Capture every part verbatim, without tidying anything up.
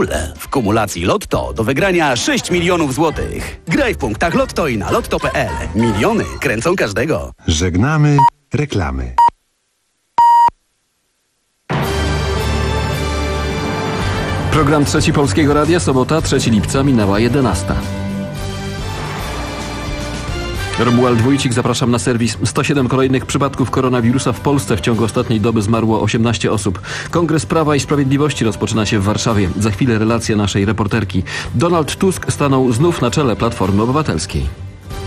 ogóle w kumulacji Lotto do wygrania sześć milionów złotych. Graj w punktach Lotto i na lotto kropka pe el. Miliony kręcą każdego. Żegnamy reklamy. Program Trzeci Polskiego Radia, sobota, trzeciego lipca, minęła jedenasta. Romuald Wójcik, zapraszam na serwis. sto siedem kolejnych przypadków koronawirusa w Polsce. W ciągu ostatniej doby zmarło osiemnaście osób. Kongres Prawa i Sprawiedliwości rozpoczyna się w Warszawie. Za chwilę relacja naszej reporterki. Donald Tusk stanął znów na czele Platformy Obywatelskiej.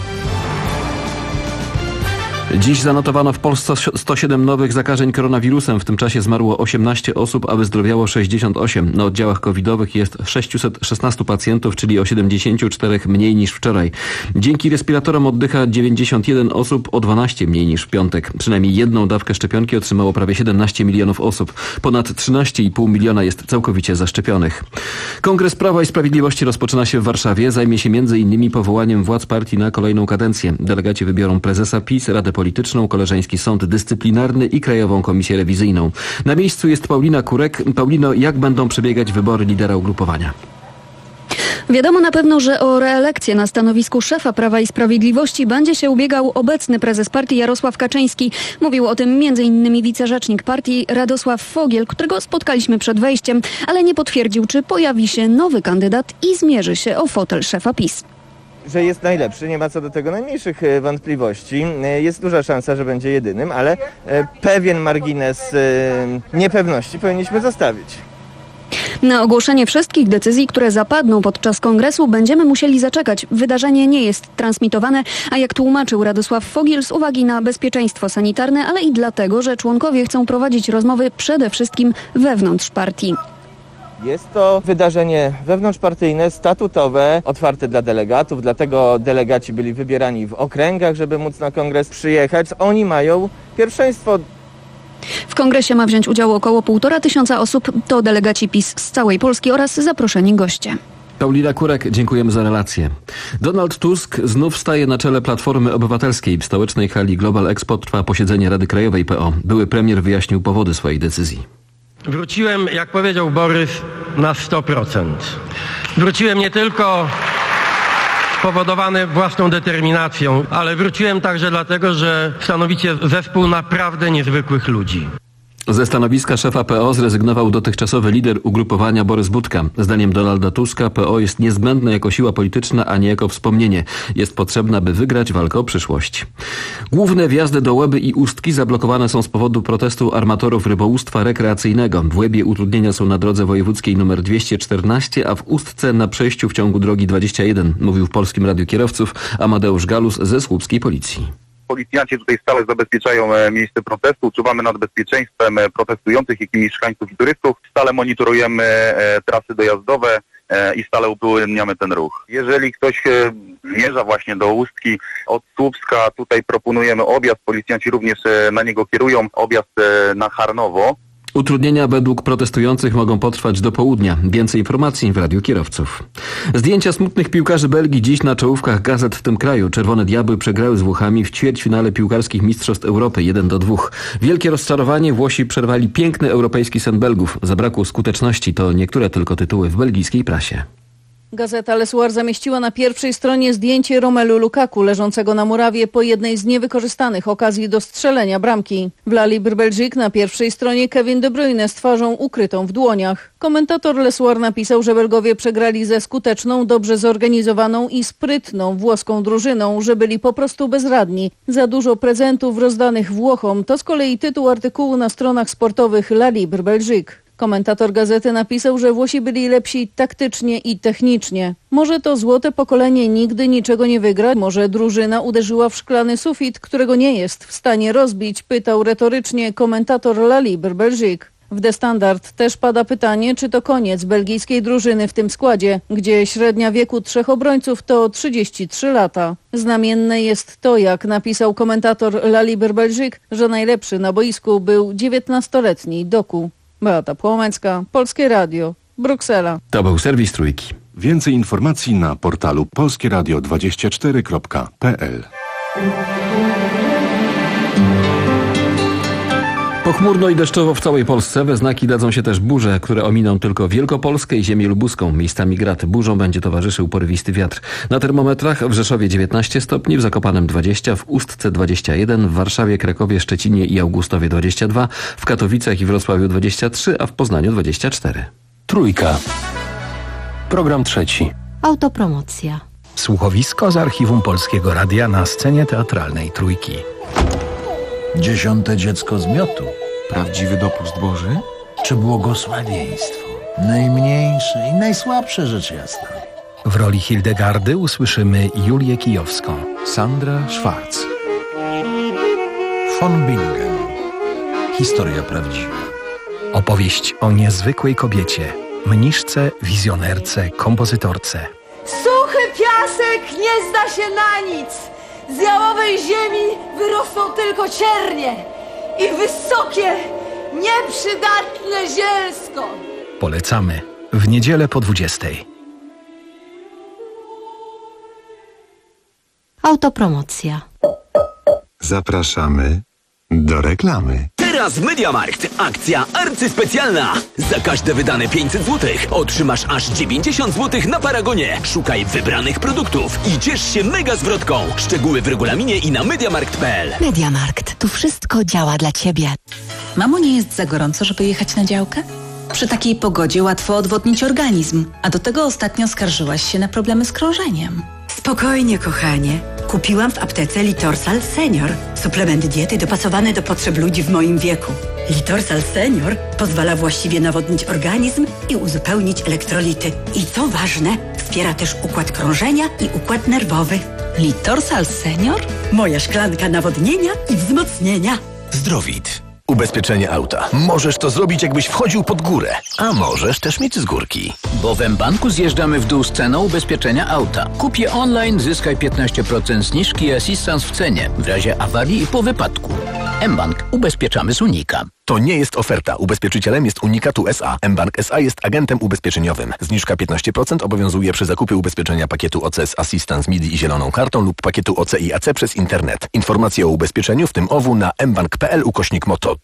Dziś zanotowano w Polsce sto siedem nowych zakażeń koronawirusem. W tym czasie zmarło osiemnaście osób, a wyzdrowiało sześćdziesiąt osiem. Na oddziałach covidowych jest sześćset szesnaście pacjentów, czyli o siedemdziesiąt cztery mniej niż wczoraj. Dzięki respiratorom oddycha dziewięćdziesiąt jeden osób, o dwanaście mniej niż w piątek. Przynajmniej jedną dawkę szczepionki otrzymało prawie siedemnaście milionów osób. Ponad trzynaście i pół miliona jest całkowicie zaszczepionych. Kongres Prawa i Sprawiedliwości rozpoczyna się w Warszawie. Zajmie się między innymi powołaniem władz partii na kolejną kadencję. Delegaci wybiorą prezesa PiS, Radę Polityczną, Koleżeński Sąd Dyscyplinarny i Krajową Komisję Rewizyjną. Na miejscu jest Paulina Kurek. Paulino, jak będą przebiegać wybory lidera ugrupowania? Wiadomo na pewno, że o reelekcję na stanowisku szefa Prawa i Sprawiedliwości będzie się ubiegał obecny prezes partii Jarosław Kaczyński. Mówił o tym między innymi wicerzecznik partii Radosław Fogiel, którego spotkaliśmy przed wejściem, ale nie potwierdził, czy pojawi się nowy kandydat i zmierzy się o fotel szefa PiS. Że jest najlepszy, nie ma co do tego najmniejszych wątpliwości. Jest duża szansa, że będzie jedynym, ale pewien margines niepewności powinniśmy zostawić. Na ogłoszenie wszystkich decyzji, które zapadną podczas kongresu, będziemy musieli zaczekać. Wydarzenie nie jest transmitowane, a jak tłumaczył Radosław Fogiel, z uwagi na bezpieczeństwo sanitarne, ale i dlatego, że członkowie chcą prowadzić rozmowy przede wszystkim wewnątrz partii. Jest to wydarzenie wewnątrzpartyjne, statutowe, otwarte dla delegatów, dlatego delegaci byli wybierani w okręgach, żeby móc na kongres przyjechać. Oni mają pierwszeństwo. W kongresie ma wziąć udział około półtora tysiąca osób. To delegaci PiS z całej Polski oraz zaproszeni goście. Paulina Kurek, dziękujemy za relację. Donald Tusk znów staje na czele Platformy Obywatelskiej. W stołecznej hali Global Expo trwa posiedzenie Rady Krajowej P O. Były premier wyjaśnił powody swojej decyzji. Wróciłem, jak powiedział Borys, na sto procent. Wróciłem nie tylko spowodowany własną determinacją, ale wróciłem także dlatego, że stanowicie zespół naprawdę niezwykłych ludzi. Ze stanowiska szefa P O zrezygnował dotychczasowy lider ugrupowania Borys Budka. Zdaniem Donalda Tuska P O jest niezbędne jako siła polityczna, a nie jako wspomnienie. Jest potrzebna, by wygrać walkę o przyszłość. Główne wjazdy do Łeby i Ustki zablokowane są z powodu protestu armatorów rybołówstwa rekreacyjnego. W Łebie utrudnienia są na drodze wojewódzkiej nr dwieście czternaście, a w Ustce na przejściu w ciągu drogi dwadzieścia jeden. Mówił w Polskim Radiu Kierowców Amadeusz Galus ze słupskiej policji. Policjanci tutaj stale zabezpieczają miejsce protestu, czuwamy nad bezpieczeństwem protestujących, jak i mieszkańców i turystów. Stale monitorujemy trasy dojazdowe i stale upełniamy ten ruch. Jeżeli ktoś zmierza właśnie do Ustki od Słupska, tutaj proponujemy objazd, policjanci również na niego kierują, objazd na Harnowo. Utrudnienia według protestujących mogą potrwać do południa. Więcej informacji w Radiu Kierowców. Zdjęcia smutnych piłkarzy Belgii dziś na czołówkach gazet w tym kraju. Czerwone Diabły przegrały z Włochami w ćwierćfinale piłkarskich Mistrzostw Europy jeden do dwóch. Wielkie rozczarowanie. Włosi przerwali piękny europejski sen Belgów. Zabrakło skuteczności. To niektóre tylko tytuły w belgijskiej prasie. Gazeta Le Soir zamieściła na pierwszej stronie zdjęcie Romelu Lukaku leżącego na murawie po jednej z niewykorzystanych okazji do strzelenia bramki. W La Libre Belgique na pierwszej stronie Kevin De Bruyne z twarzą ukrytą w dłoniach. Komentator Le Soir napisał, że Belgowie przegrali ze skuteczną, dobrze zorganizowaną i sprytną włoską drużyną, że byli po prostu bezradni. Za dużo prezentów rozdanych Włochom to z kolei tytuł artykułu na stronach sportowych La Libre Belgique. Komentator gazety napisał, że Włosi byli lepsi taktycznie i technicznie. Może to złote pokolenie nigdy niczego nie wygra, może drużyna uderzyła w szklany sufit, którego nie jest w stanie rozbić, pytał retorycznie komentator La Libre Belgique. W The Standard też pada pytanie, czy to koniec belgijskiej drużyny w tym składzie, gdzie średnia wieku trzech obrońców to trzydzieści trzy lata. Znamienne jest to, jak napisał komentator La Libre Belgique, że najlepszy na boisku był dziewiętnastoletni Doku. Beata Płomecka, Polskie Radio, Bruksela. To był serwis Trójki. Więcej informacji na portalu polskie radio dwadzieścia cztery kropka p l. Pochmurno i deszczowo w całej Polsce. We znaki dadzą się też burze, które ominą tylko Wielkopolskę i ziemię lubuską. Miejscami grad. Burzom będzie towarzyszył porywisty wiatr. Na termometrach w Rzeszowie dziewiętnaście stopni, w Zakopanem dwadzieścia, w Ustce dwadzieścia jeden, w Warszawie, Krakowie, Szczecinie i Augustowie dwadzieścia dwa, w Katowicach i Wrocławiu dwadzieścia trzy, a w Poznaniu dwadzieścia cztery. Trójka. Program trzeci. Autopromocja. Słuchowisko z archiwum Polskiego Radia na scenie teatralnej Trójki. Dziesiąte dziecko z miotu. Prawdziwy dopust Boży? Czy błogosławieństwo? Najmniejsze i najsłabsze rzecz jasna. W roli Hildegardy usłyszymy Julię Kijowską. Sandra Schwarz. Von Bingen. Historia prawdziwa. Opowieść o niezwykłej kobiecie, mniszce, wizjonerce, kompozytorce. Suchy piasek nie zda się na nic. Z jałowej ziemi wyrosną tylko ciernie i wysokie, nieprzydatne zielsko. Polecamy w niedzielę po dwudziestej. Autopromocja. Zapraszamy do reklamy. Teraz MediaMarkt. Akcja arcyspecjalna. Za każde wydane pięćset złotych otrzymasz aż dziewięćdziesiąt złotych na Paragonie. Szukaj wybranych produktów i ciesz się mega zwrotką. Szczegóły w regulaminie i na mediamarkt kropka p l. MediaMarkt. Tu wszystko działa dla Ciebie. Mamo, nie jest za gorąco, żeby jechać na działkę? Przy takiej pogodzie łatwo odwodnić organizm, a do tego ostatnio skarżyłaś się na problemy z krążeniem. Spokojnie, kochanie. Kupiłam w aptece Litorsal Senior. Suplement diety dopasowany do potrzeb ludzi w moim wieku. Litorsal Senior pozwala właściwie nawodnić organizm i uzupełnić elektrolity. I co ważne, wspiera też układ krążenia i układ nerwowy. Litorsal Senior? Moja szklanka nawodnienia i wzmocnienia. Zdrowit. Ubezpieczenie auta. Możesz to zrobić, jakbyś wchodził pod górę, a możesz też mieć z górki. Bo w mBanku zjeżdżamy w dół z ceną ubezpieczenia auta. Kup je online, zyskaj piętnaście procent zniżki i asystans w cenie w razie awarii i po wypadku. mBank. Ubezpieczamy z Unika. To nie jest oferta. Ubezpieczycielem jest Unikatu S A. mBank S A jest agentem ubezpieczeniowym. Zniżka piętnaście procent obowiązuje przy zakupie ubezpieczenia pakietu O C z Assistance M I D I i zieloną kartą lub pakietu O C i A C przez internet. Informacje o ubezpieczeniu, w tym O W, na mbank kropka p l ukośnik moto.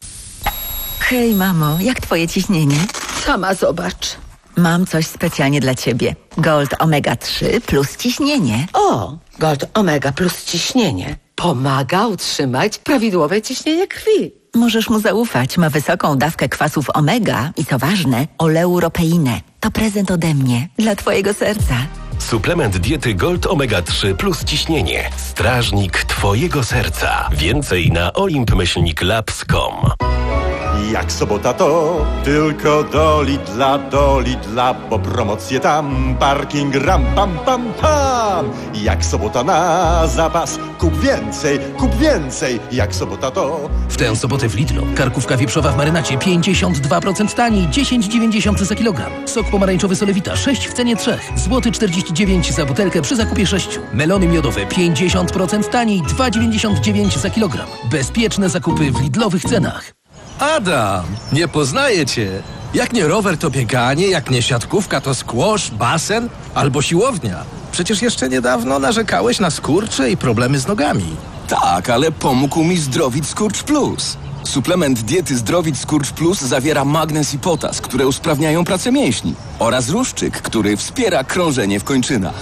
Hej, mamo, jak twoje ciśnienie? Sama zobacz. Mam coś specjalnie dla ciebie. Gold Omega trzy plus ciśnienie. O, Gold Omega plus ciśnienie. Pomaga utrzymać prawidłowe ciśnienie krwi. Możesz mu zaufać. Ma wysoką dawkę kwasów omega i co ważne, oleuropeinę. To prezent ode mnie dla twojego serca. Suplement diety Gold Omega trzy plus ciśnienie. Strażnik twojego serca. Więcej na olimp myślnik labs kropka com. Jak sobota to tylko do Lidla, do Lidla, bo promocje tam, parking ram pam pam pam. Jak sobota na zapas, kup więcej, kup więcej. Jak sobota to... W tę sobotę w Lidlu karkówka wieprzowa w marynacie pięćdziesiąt dwa procent taniej, dziesięć dziewięćdziesiąt za kilogram. Sok pomarańczowy Solewita sześć w cenie trzech, złoty czterdzieści dziewięć za butelkę przy zakupie sześciu. Melony miodowe pięćdziesiąt procent taniej, dwa dziewięćdziesiąt dziewięć za kilogram. Bezpieczne zakupy w Lidlowych cenach. Adam, nie poznaję cię. Jak nie rower, to bieganie, jak nie siatkówka, to squash, basen albo siłownia. Przecież jeszcze niedawno narzekałeś na skurcze i problemy z nogami. Tak, ale pomógł mi Zdrowit Skurcz Plus. Suplement diety Zdrowit Skurcz Plus zawiera magnez i potas, które usprawniają pracę mięśni, oraz ruszczyk, który wspiera krążenie w kończynach.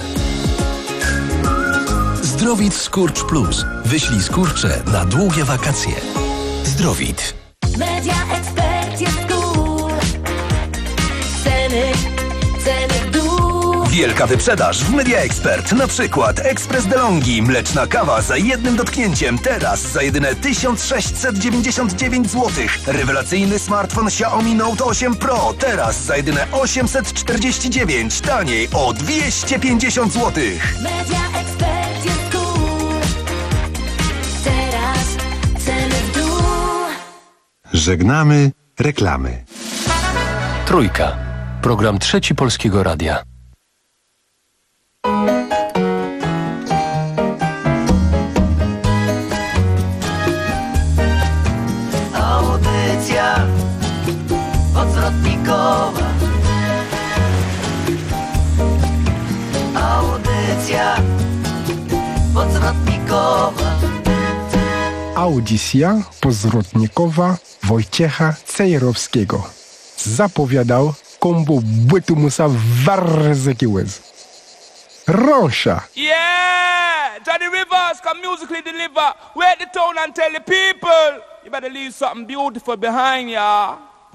Zdrowit Skurcz Plus. Wyślij skurcze na długie wakacje. Zdrowit. Media Expert jest cool. Ceny, ceny w dół. Wielka wyprzedaż w Media Expert. Na przykład Ekspres DeLonghi, mleczna kawa za jednym dotknięciem. Teraz za jedyne tysiąc sześćset dziewięćdziesiąt dziewięć złotych. Rewelacyjny smartfon Xiaomi Note osiem Pro. Teraz za jedyne osiemset czterdzieści dziewięć. Taniej o dwieście pięćdziesiąt złotych. Media Expert jest cool. Teraz ceny w dół. Żegnamy reklamy. Trójka. Program trzeci Polskiego Radia. Audycja odzwrotnikowa. Audycja odzwrotnikowa. Audycja pozwrotnikowa Wojciecha Cejrowskiego. Zapowiadał kombo bytu musa warzyki łez. Rąsza. Yeah! Johnny Rivers come musically deliver. We're at the town and tell the people. You better leave something beautiful behind ya.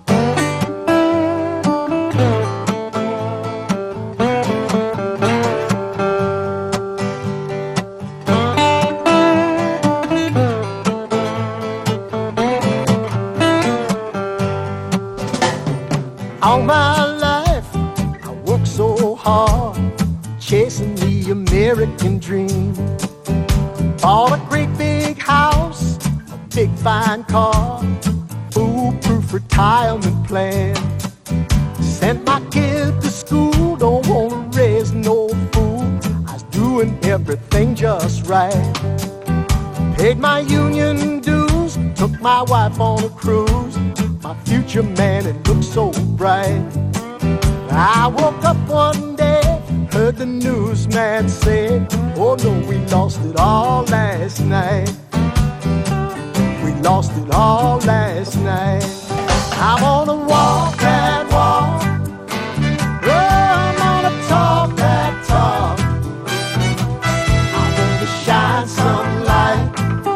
All my life, I worked so hard, chasing the American dream. Bought a great big house, a big fine car, foolproof retirement plan. Sent my kid to school, don't wanna raise no fool. I was doing everything just right. Paid my union dues, took my wife on a cruise. My future man, it looked so bright. I woke up one day, heard the newsman say, oh no, we lost it all last night. We lost it all last night. I'm gonna walk that walk. Oh, I'm gonna talk that talk. I'm gonna shine some light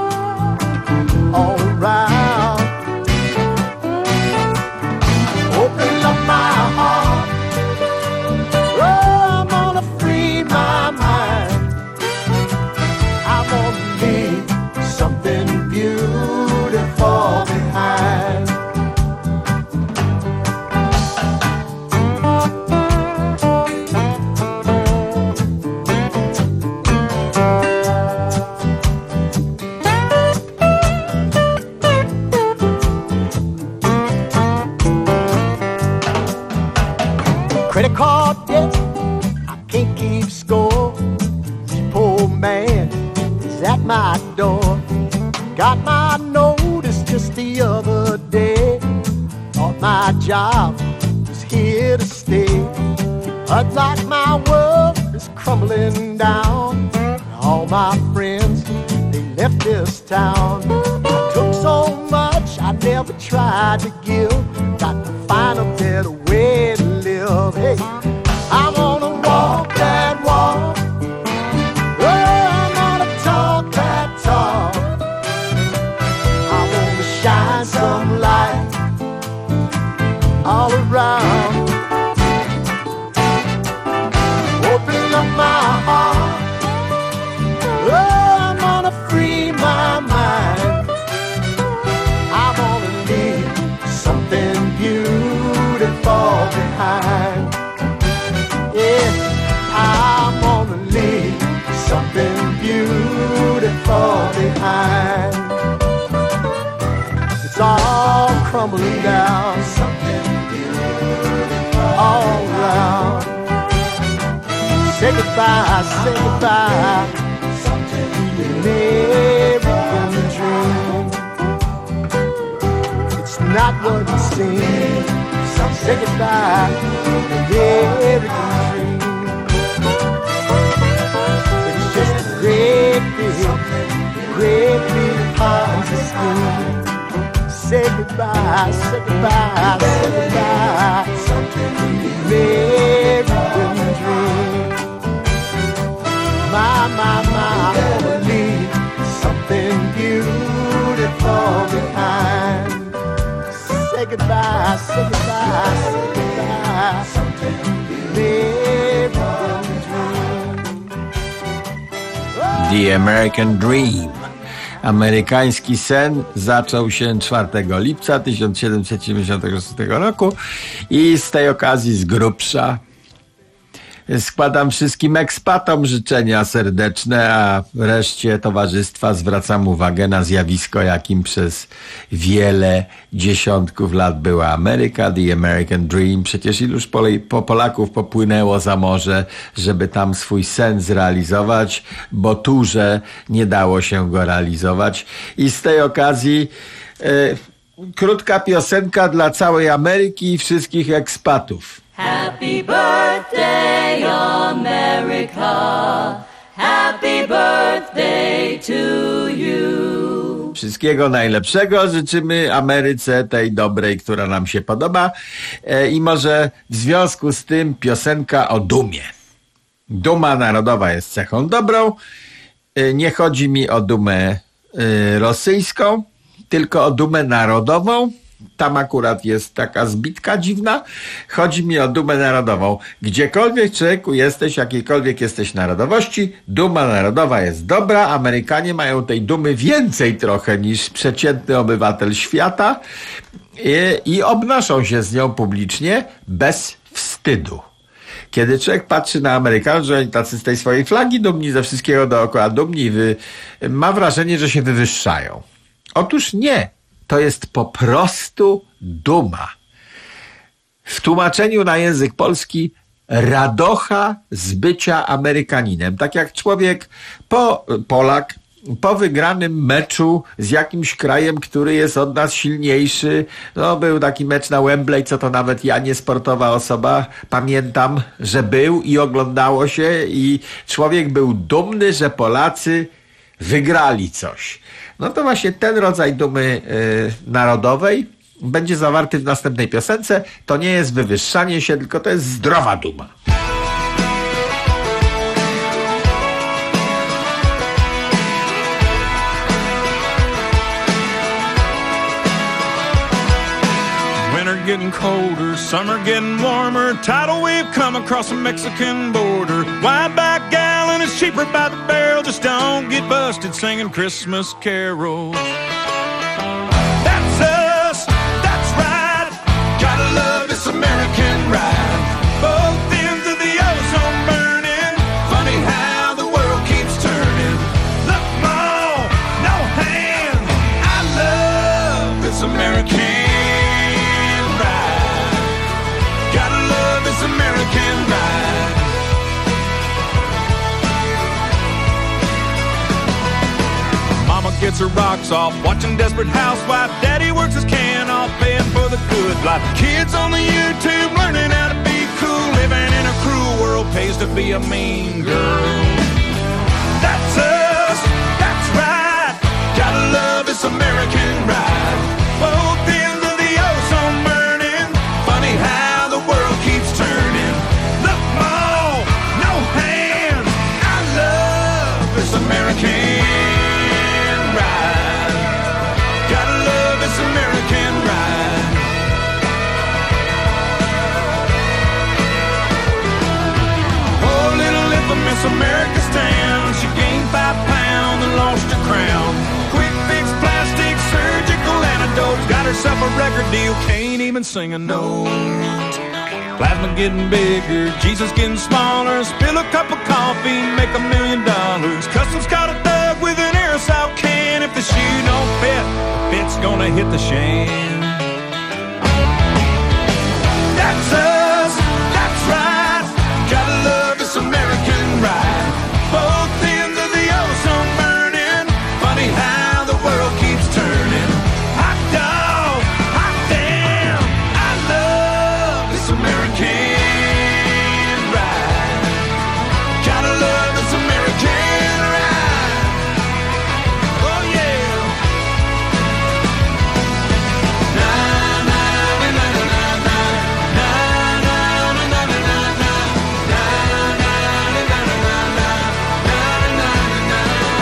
all around. Open up my heart. Oh, I'm gonna free my mind. I'm gonna leave something beautiful behind. Credit card debt, I can't keep score. Repo man is at my door. Got my notice just the other day. Thought my job was here to stay. But like my world is crumbling down. All my friends, they left this town. I took so much I never tried to give. Got to find a better way to live. Hey, I'm gonna walk that walk. Oh, I'm gonna talk that talk. I'm gonna shine some light all around. Open up my heart. Oh, I'm gonna free my mind. I'm gonna leave something beautiful behind. Yeah, I'm gonna leave something beautiful behind. It's all crumbling down, something beautiful all around. Say goodbye, say goodbye, something American dream. It's not what it seems. Say goodbye, American dream. It's just a great big, great big Ponzi scheme. Say goodbye, say goodbye, say goodbye, American dream. My, my, my, I wanna leave something beautiful behind. Say goodbye, say goodbye, say goodbye, American dream. The American Dream. Amerykański sen zaczął się czwartego lipca tysiąc siedemset siedemdziesiątego szóstego roku i z tej okazji z grubsza składam wszystkim ekspatom życzenia serdeczne, a reszcie towarzystwa zwracam uwagę na zjawisko, jakim przez wiele dziesiątków lat była Ameryka, the American Dream. Przecież iluż Pol- po Polaków popłynęło za morze, żeby tam swój sen zrealizować, bo tu, że nie dało się go realizować. I z tej okazji y, krótka piosenka dla całej Ameryki i wszystkich ekspatów. Happy birthday, America. Happy birthday to you. Wszystkiego najlepszego życzymy Ameryce, tej dobrej, która nam się podoba. E, I może w związku z tym piosenka o dumie. Duma narodowa jest cechą dobrą. E, nie chodzi mi o dumę e, rosyjską, tylko o dumę narodową. Tam akurat jest taka zbitka dziwna. Chodzi mi o dumę narodową. Gdziekolwiek, człowieku, jesteś, jakiejkolwiek jesteś narodowości, duma narodowa jest dobra. Amerykanie mają tej dumy więcej trochę niż przeciętny obywatel świata i, i obnoszą się z nią publicznie bez wstydu. Kiedy człowiek patrzy na Amerykanów, że oni tacy z tej swojej flagi dumni, ze wszystkiego dookoła dumni, wy, ma wrażenie, że się wywyższają. Otóż nie. To jest po prostu duma. W tłumaczeniu na język polski radocha z bycia Amerykaninem. Tak jak człowiek, po, Polak, po wygranym meczu z jakimś krajem, który jest od nas silniejszy. No, był taki mecz na Wembley, co to nawet ja, niesportowa osoba, pamiętam, że był i oglądało się i człowiek był dumny, że Polacy wygrali coś. No to właśnie ten rodzaj dumy y, narodowej będzie zawarty w następnej piosence. To nie jest wywyższanie się, tylko to jest zdrowa duma. Winter getting colder, summer getting warmer. Tidal wave come across the Mexican border. Wide back gallon is cheaper by the barrel. Just don't get busted singing Christmas carols. That's us, that's right. Gotta love this American ride. Both ends of the ozone burning. Funny how the world keeps turning. Look, Mom, no hand. I love this American. American ride. Mama gets her rocks off watching Desperate Housewife. Daddy works his can off paying for the good life. Kids on the YouTube learning how to be cool. Living in a cruel world pays to be a mean girl. That's us, that's right. Gotta love this American ride. Both ends of the ozone burning. Funny how the world keeps turning. Look, Mom, no hand. I love this American ride. Gotta love this American ride. Oh, little infamous America's town. She gained five pounds and lost her crown. Quick fix, plastic, surgical antidotes. Got herself a record deal, can't even sing a note. Plasma getting bigger, Jesus getting smaller. Spill a cup of coffee, make a million dollars. Customs caught a thug with an aerosol can. If the shoe don't fit, the fit's gonna hit the shan. That's us, that's right. Gotta love this American ride. Both ends of the ozone burning. Funny how the world keeps turning. Hot dog, hot damn. I love this American ride. Gotta love this American ride. Oh yeah. Na na na na na na na na na na na na na na na na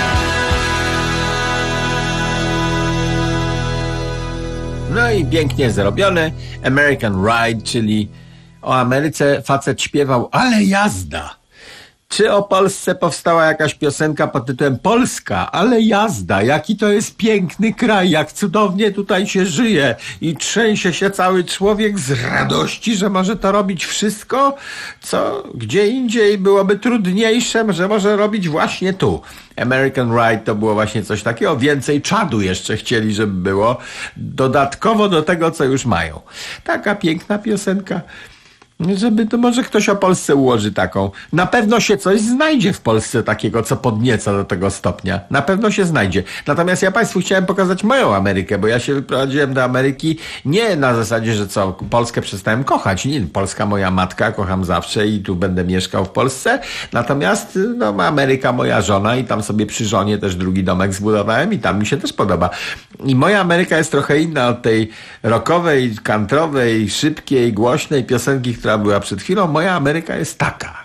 na. No i pięknie zrobione. American Ride, czyli o Ameryce facet śpiewał, ale jazda. Czy o Polsce powstała jakaś piosenka pod tytułem Polska, ale jazda, jaki to jest piękny kraj, jak cudownie tutaj się żyje i trzęsie się cały człowiek z radości, że może to robić wszystko, co gdzie indziej byłoby trudniejsze, że może robić właśnie tu. American Ride to było właśnie coś takiego, więcej czadu jeszcze chcieli, żeby było, dodatkowo do tego, co już mają. Taka piękna piosenka. Żeby to może ktoś o Polsce ułoży taką. Na pewno się coś znajdzie w Polsce takiego, co podnieca do tego stopnia. Na pewno się znajdzie. Natomiast ja Państwu chciałem pokazać moją Amerykę, bo ja się wyprowadziłem do Ameryki nie na zasadzie, że co, Polskę przestałem kochać. Nie, Polska moja matka, kocham zawsze i tu będę mieszkał w Polsce. Natomiast no, Ameryka moja żona i tam sobie przy żonie też drugi domek zbudowałem i tam mi się też podoba. I moja Ameryka jest trochę inna od tej rockowej, countrywej, szybkiej, głośnej piosenki, która była przed chwilą. Moja Ameryka jest taka.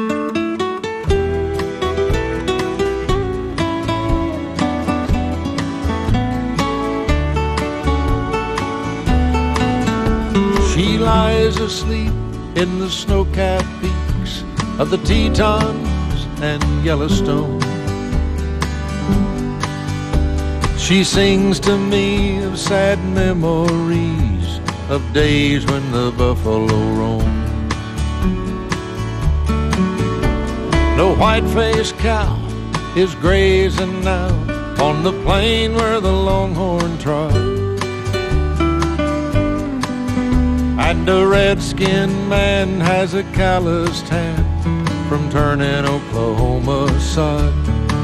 She lies asleep in the snow-capped peaks of the Tetons and Yellowstone. She sings to me of sad memories of days when the buffalo roamed. No white-faced cow is grazing now on the plain where the longhorn trod. And a red-skinned man has a calloused hand from turning Oklahoma sod.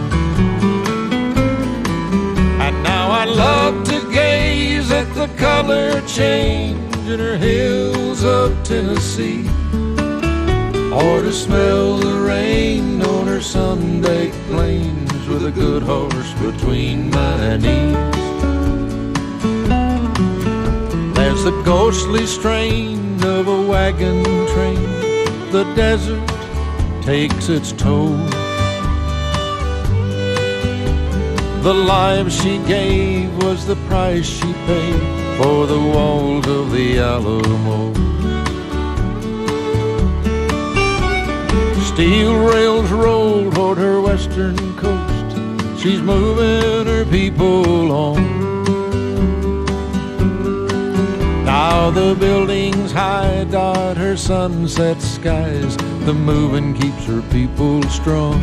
And now I love to gaze at the color change in her hills of Tennessee, or to smell the rain on her sun-baked plains with a good horse between my knees. There's the ghostly strain of a wagon train. The desert takes its toll. The life she gave was the price she paid for the walls of the Alamo. Steel rails roll toward her western coast. She's moving her people on. Now the buildings high dot her sunset skies. The moving keeps her people strong.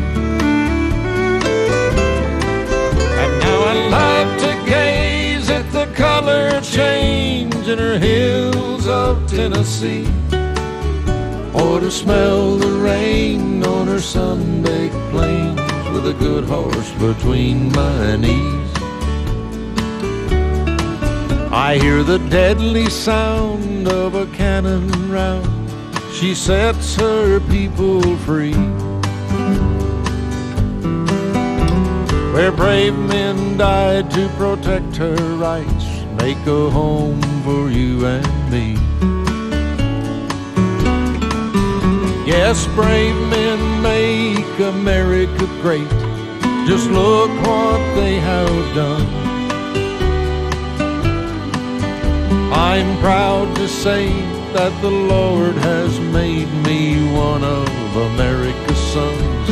And now I love to gaze at the color change in her hills of Tennessee, or to smell the rain on her sun-baked plains with a good horse between my knees. I hear the deadly sound of a cannon round. She sets her people free. Where brave men died to protect her rights, make a home for you and me. Yes, brave men make America great. Just look what they have done. I'm proud to say that the Lord has made me one of America's sons.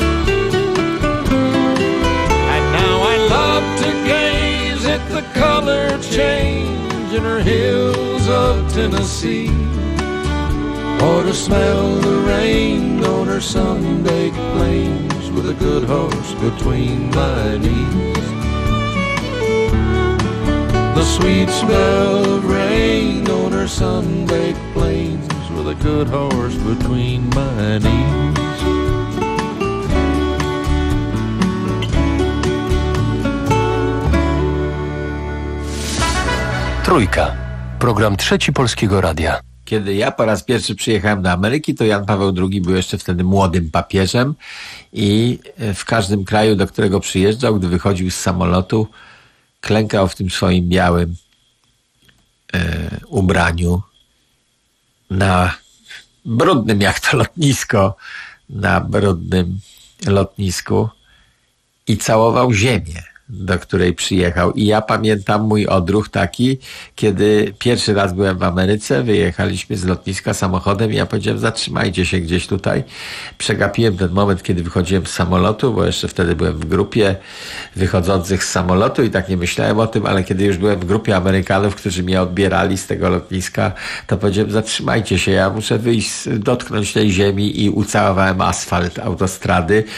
And now I love to gaze at the color change in her hills of Tennessee, or to smell the rain on her sun-baked plains with a good horse between my knees. The sweet smell of rain on her sun-baked plains with a good horse between my knees. Trójka. Program Trzeci Polskiego Radia. Kiedy ja po raz pierwszy przyjechałem do Ameryki, to Jan Paweł drugi był jeszcze wtedy młodym papieżem i w każdym kraju, do którego przyjeżdżał, gdy wychodził z samolotu, klękał w tym swoim białym e, ubraniu na brudnym, jak to lotnisko, na brudnym lotnisku i całował ziemię, do której przyjechał. I ja pamiętam mój odruch taki, kiedy pierwszy raz byłem w Ameryce, wyjechaliśmy z lotniska samochodem i ja powiedziałem, zatrzymajcie się gdzieś tutaj. Przegapiłem ten moment, kiedy wychodziłem z samolotu, bo jeszcze wtedy byłem w grupie wychodzących z samolotu i tak nie myślałem o tym, ale kiedy już byłem w grupie Amerykanów, którzy mnie odbierali z tego lotniska, to powiedziałem, zatrzymajcie się, ja muszę wyjść, dotknąć tej ziemi i ucałowałem asfalt autostrady.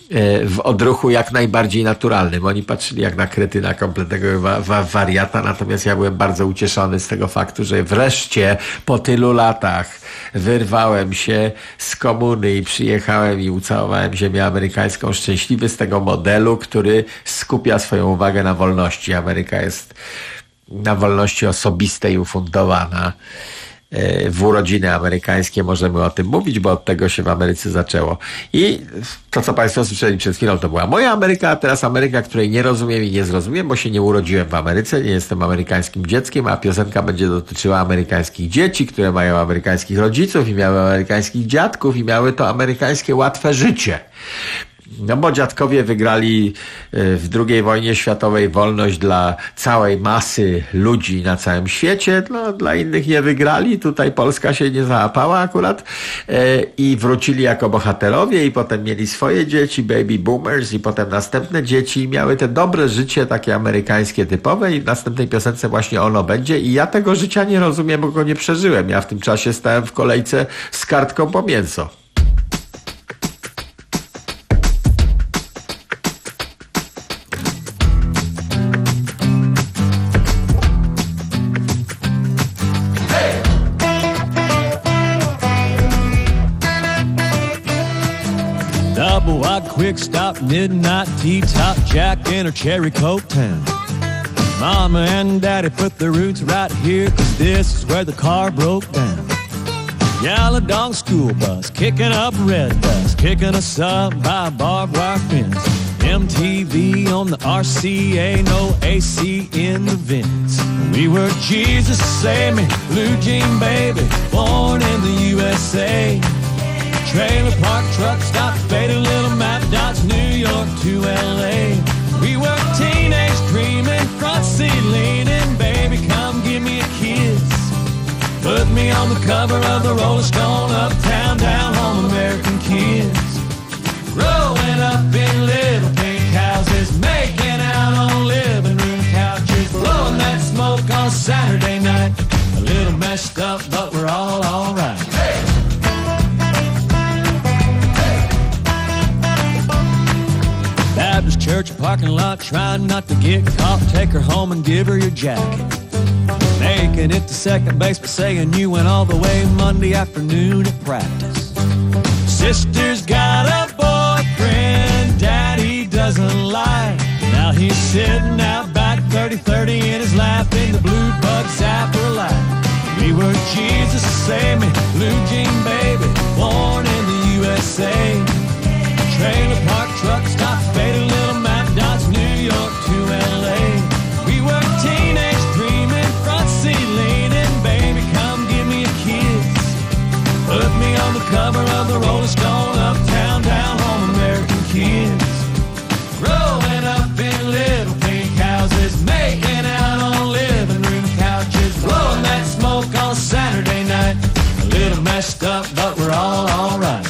w odruchu jak najbardziej naturalnym. Oni patrzyli jak na kretyna, kompletnego wa- wa- wariata, natomiast ja byłem bardzo ucieszony z tego faktu, że wreszcie po tylu latach wyrwałem się z komuny i przyjechałem i ucałowałem ziemię amerykańską szczęśliwy z tego modelu, który skupia swoją uwagę na wolności. Ameryka jest na wolności osobistej ufundowana. W urodziny amerykańskie możemy o tym mówić, bo od tego się w Ameryce zaczęło. I to, co Państwo słyszeli przed chwilą, to była moja Ameryka, a teraz Ameryka, której nie rozumiem i nie zrozumiem, bo się nie urodziłem w Ameryce, nie jestem amerykańskim dzieckiem, a piosenka będzie dotyczyła amerykańskich dzieci, które mają amerykańskich rodziców i miały amerykańskich dziadków i miały to amerykańskie łatwe życie. No bo dziadkowie wygrali w drugiej wojnie światowej wolność dla całej masy ludzi na całym świecie, no dla innych nie wygrali, tutaj Polska się nie załapała akurat i wrócili jako bohaterowie i potem mieli swoje dzieci, baby boomers i potem następne dzieci i miały te dobre życie takie amerykańskie typowe i w następnej piosence właśnie ono będzie i ja tego życia nie rozumiem, bo go nie przeżyłem. Ja w tym czasie stałem w kolejce z kartką po mięso. Double wide quick stop, midnight tea top, Jack in her cherry coke town. Mama and daddy put their roots right here, cause this is where the car broke down. Yellow dog school bus, kicking up red bus, kicking us up by a barbed wire fence. M T V on the R C A, no A C in the vents. We were Jesus save me, blue jean baby, born in the U S A. Trailer park truck stop, faded little map dots, New York to L A. We were teenage dreaming, front seat leaning, baby come give me a kiss. Put me on the cover of the Rolling Stone, uptown, down home, American kids. Growing up in little pink houses, making out on living room couches, blowing that smoke on Saturday night. A little messed up, but we're all alright. Hey! Baptist church parking lot, trying not to get caught. Take her home and give her your jacket. Making it to second base, but saying you went all the way Monday afternoon at practice. Sister's got a boyfriend daddy doesn't like. Now he's sitting out back, thirty thirty in his lap in the blue bug zapper light. We were Jesus save me, blue jean baby, born in the U S A. Trailer park truck stop, faded little map dots, New York to L A. We were teenage dreaming, front seat leaning, baby come give me a kiss. Put me on the cover of the Rolling Stone, uptown, down home, American kids. Growing up in little pink houses, making out on living room couches, blowing that smoke on Saturday night. A little messed up, but we're all alright.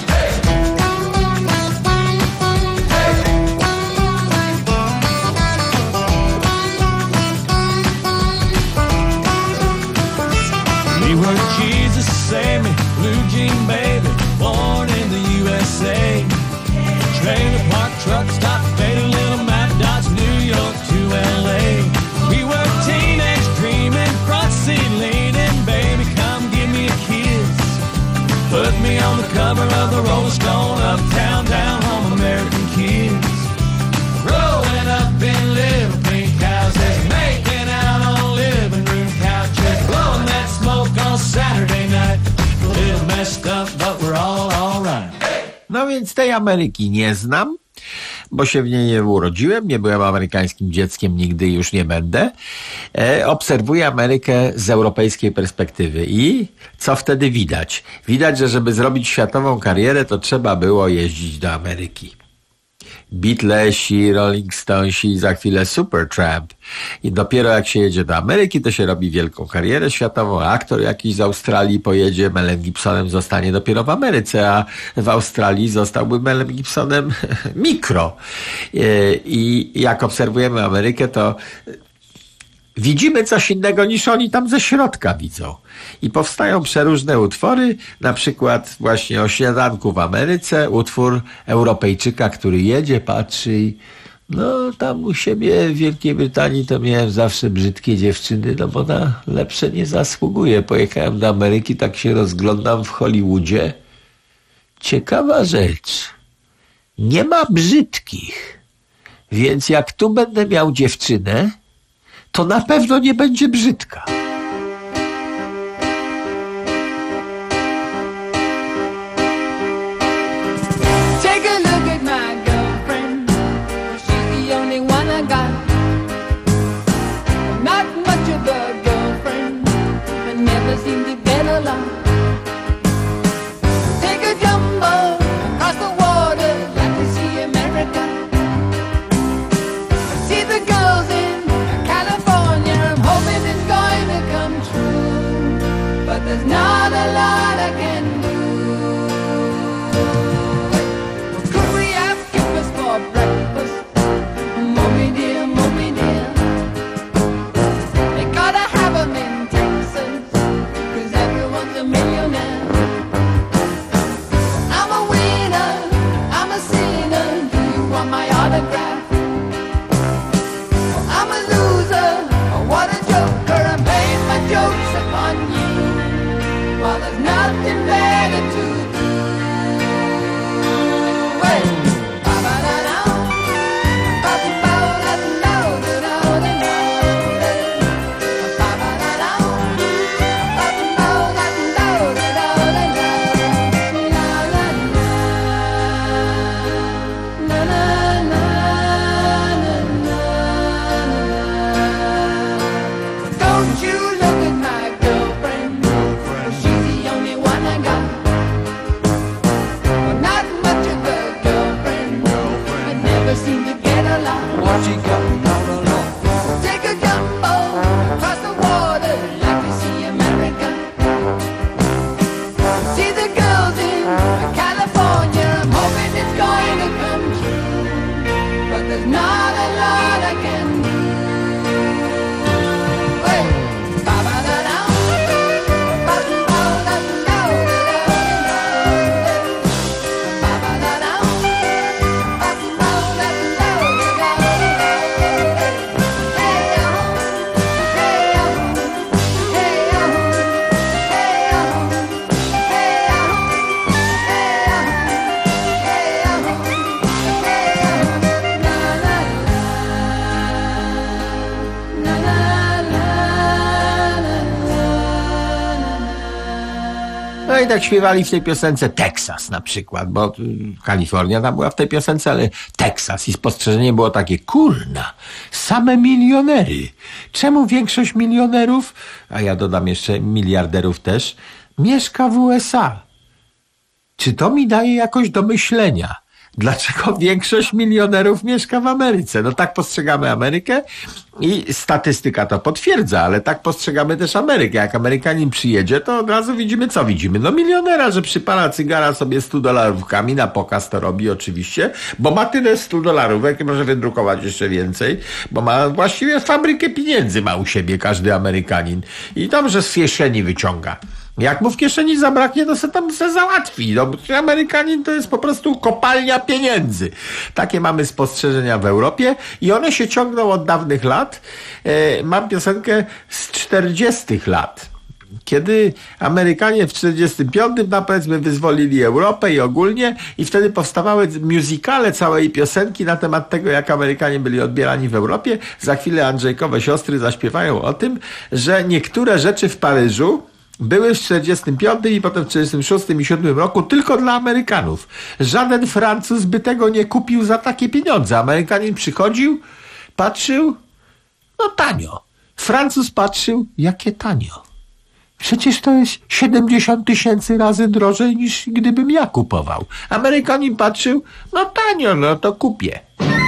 We were Jesus save me, blue jean baby, born in the U S A. Trailer park truck stop, faded little map dots, New York to L A. We were teenage dreaming, front seat leaning, baby come give me a kiss. Put me on the cover of the Rolling Stone, uptown, down home, American kids. Growing up in little pink houses, making out on living room couches, blowing that smoke on Saturday night. A little messed up, but we're all alright. No więc tej Ameryki nie znam, bo się w niej nie urodziłem, nie byłem amerykańskim dzieckiem, nigdy już nie będę. E, obserwuję Amerykę z europejskiej perspektywy i co wtedy widać? Widać, że żeby zrobić światową karierę, to trzeba było jeździć do Ameryki. Beatlesi, Rolling Stonesi i za chwilę Supertramp. I dopiero jak się jedzie do Ameryki, to się robi wielką karierę światową. Aktor jakiś z Australii pojedzie, Melem Gibsonem zostanie dopiero w Ameryce, a w Australii zostałby Melem Gibsonem mikro. I jak obserwujemy Amerykę, to widzimy coś innego niż oni tam ze środka widzą. I powstają przeróżne utwory, na przykład właśnie o śniadanku w Ameryce, utwór Europejczyka, który jedzie, patrzy i no tam u siebie w Wielkiej Brytanii to miałem zawsze brzydkie dziewczyny, no bo na lepsze nie zasługuję. Pojechałem do Ameryki, tak się rozglądam w Hollywoodzie. Ciekawa rzecz. Nie ma brzydkich. Więc jak tu będę miał dziewczynę, to na pewno nie będzie brzydka. No i tak śpiewali w tej piosence Teksas na przykład, bo Kalifornia tam była w tej piosence, ale Teksas i spostrzeżenie było takie, kurna, same milionery. Czemu większość milionerów, a ja dodam jeszcze miliarderów też, mieszka w U S A? Czy to mi daje jakoś do myślenia? Dlaczego większość milionerów mieszka w Ameryce? No tak postrzegamy Amerykę i statystyka to potwierdza, ale tak postrzegamy też Amerykę. Jak Amerykanin przyjedzie, to od razu widzimy, co widzimy. No milionera, że przypala cygara sobie stu dolarówkami, na pokaz to robi oczywiście, bo ma tyle stu dolarówek i może wydrukować jeszcze więcej, bo ma właściwie fabrykę pieniędzy ma u siebie każdy Amerykanin. I dobrze z kieszeni wyciąga. Jak mu w kieszeni zabraknie, to se tam se załatwi. No, Amerykanin to jest po prostu kopalnia pieniędzy. Takie mamy spostrzeżenia w Europie i one się ciągną od dawnych lat. E, mam piosenkę z czterdziestych lat. Kiedy Amerykanie w czterdziestym piątym, no powiedzmy, wyzwolili Europę i ogólnie i wtedy powstawały musicale całej piosenki na temat tego, jak Amerykanie byli odbierani w Europie. Za chwilę Andrzejkowe siostry zaśpiewają o tym, że niektóre rzeczy w Paryżu były w czterdziestym piątym i potem w czterdziestym szóstym i siódmym roku tylko dla Amerykanów. Żaden Francuz by tego nie kupił za takie pieniądze. Amerykanin przychodził, patrzył, no tanio. Francuz patrzył, jakie tanio. Przecież to jest siedemdziesiąt tysięcy razy drożej niż gdybym ja kupował. Amerykanin patrzył, no tanio, no to kupię.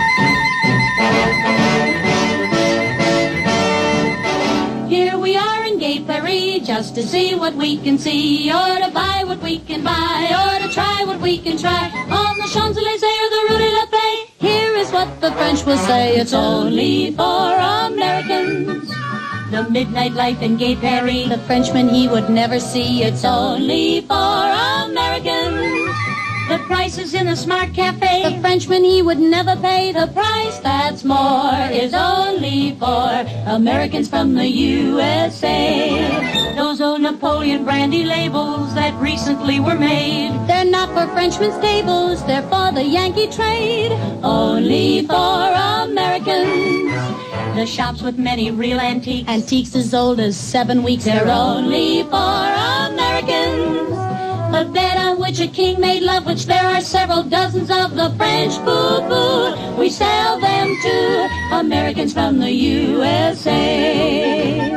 Here we are in gay Paris, just to see what we can see, or to buy what we can buy, or to try what we can try. On the Champs-Élysées or the Rue de la Paix, here is what the French will say, it's only for Americans. The midnight life in Gay Paris, the Frenchman he would never see. It's only for Americans. The prices in a smart cafe, the Frenchman he would never pay. The price that's more is only for Americans from the U S A. Those old Napoleon brandy labels that recently were made, they're not for Frenchmen's tables, they're for the Yankee trade. Only for Americans. The shops with many real antiques, antiques as old as seven weeks, they're only for Americans. The bed on which a king made love, which there are several dozens of, the French boo-boo, we sell them to Americans from the U S A.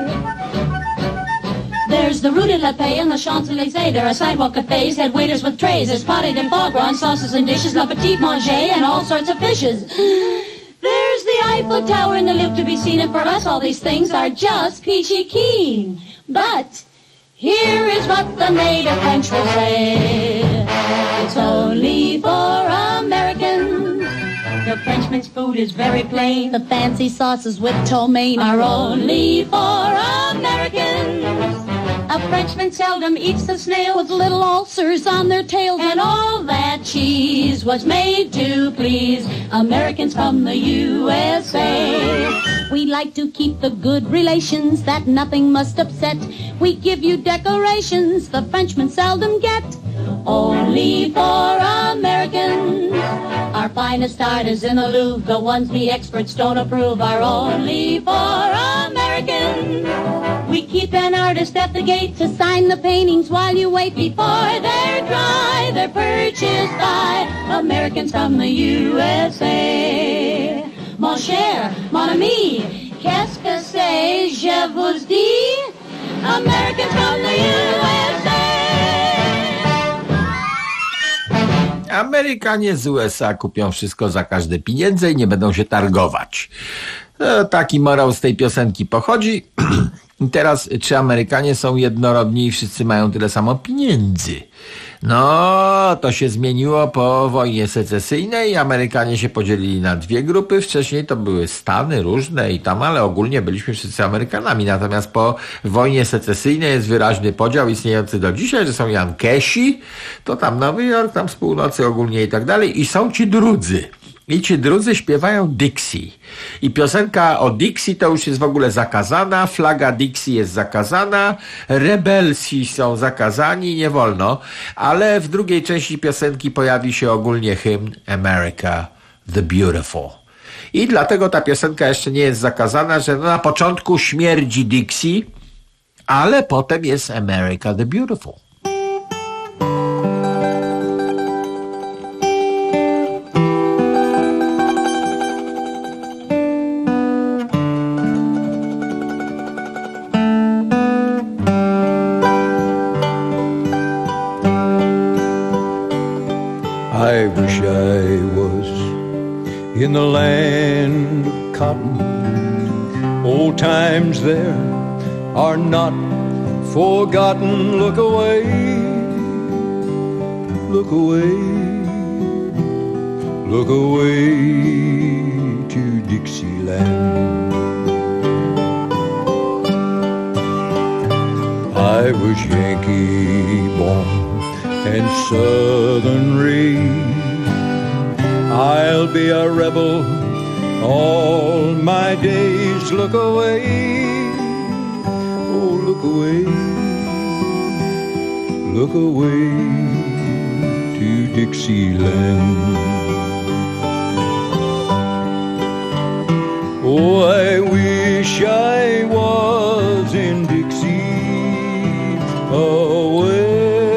There's the Rue de la Paix and the Champs-Élysées. There are sidewalk cafes, head waiters with trays. There's potted and foie gras, sauces and dishes, La Petite Manger, and all sorts of fishes. There's the Eiffel Tower and the Louvre to be seen, and for us all these things are just peachy keen. But here is what the native French will say: it's only for Americans. The Frenchman's food is very plain. The fancy sauces with ptomaine are only for Americans. A Frenchman seldom eats the snail with little ulcers on their tails, and all that cheese was made to please Americans from the U S A. We like to keep the good relations that nothing must upset. We give you decorations the Frenchmen seldom get. Only for Americans. Our finest art is in the Louvre. The ones the experts don't approve are only for Americans. We keep an artist at the gate to sign the paintings while you wait. Before they're dry, they're purchased by Americans from the U S A. Mon cher, mon ami, qu'est-ce que c'est, je vous dis? Americans from the U S A. Amerykanie z U S A kupią wszystko za każde pieniądze i nie będą się targować. No, taki morał z tej piosenki pochodzi. I teraz, czy Amerykanie są jednorodni i wszyscy mają tyle samo pieniędzy? No, to się zmieniło po wojnie secesyjnej. Amerykanie się podzielili na dwie grupy. Wcześniej to były stany różne i tam, ale ogólnie byliśmy wszyscy Amerykanami. Natomiast po wojnie secesyjnej jest wyraźny podział istniejący do dzisiaj, że są Jankesi, to tam Nowy Jork, tam z północy ogólnie i tak dalej. I są ci drudzy. I ci drudzy śpiewają Dixie. I piosenka o Dixie to już jest w ogóle zakazana, flaga Dixie jest zakazana, rebelsi są zakazani, nie wolno, ale w drugiej części piosenki pojawi się ogólnie hymn America the Beautiful. I dlatego ta piosenka jeszcze nie jest zakazana, że no na początku śmierdzi Dixie, ale potem jest America the Beautiful. I wish I was in the land of cotton. Old times there are not forgotten. Look away, look away, look away to Dixieland. I was Yankee born and Southern raised. I'll be a rebel all my days. Look away, oh look away, look away to Dixieland. Oh, I wish I was in Dixie, away.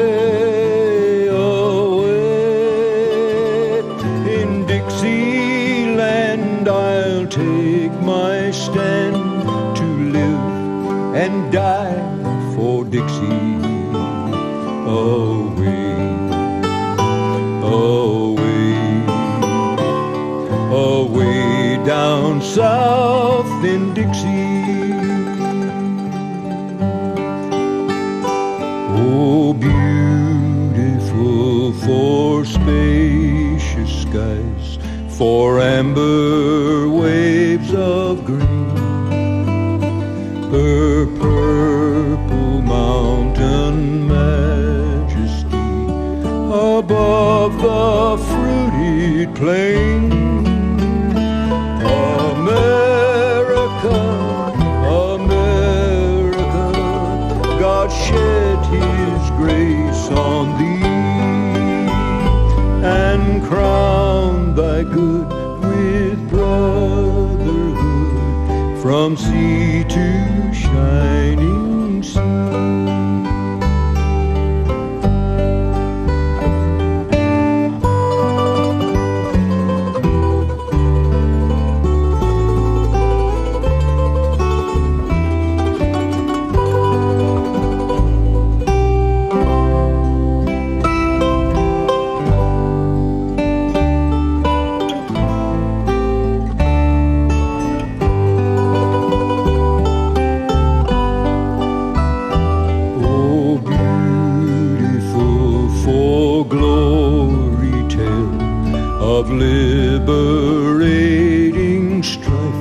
And die for Dixie, away, away, away down south in Dixie. Oh, beautiful for spacious skies, for amber waves of green. the fruited plain. America, America, God shed his grace on thee and crown thy good with brotherhood from sea to shining sea. Of liberating strife,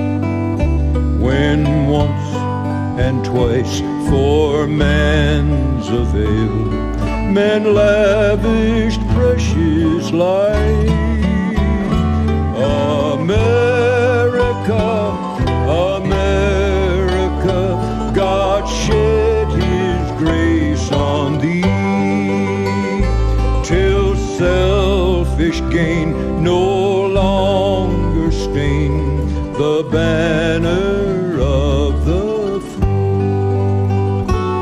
when once and twice for man's avail men lavished precious life. America, America, God shed his grace on thee till selfish gain no longer stain the banner of the free.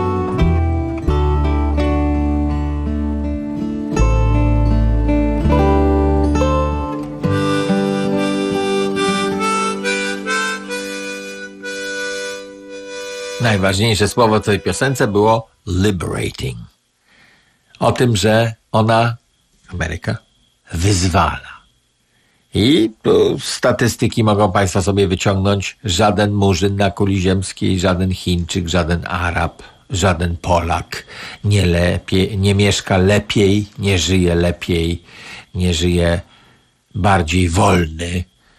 Najważniejsze słowo w tej piosence było liberating. O tym, że ona, Ameryka, wyzwala. I tu statystyki mogą Państwo sobie wyciągnąć. Żaden Murzyn na kuli ziemskiej, żaden Chińczyk, żaden Arab, żaden Polak nie, lepiej, nie mieszka lepiej, nie żyje lepiej, nie żyje bardziej wolny.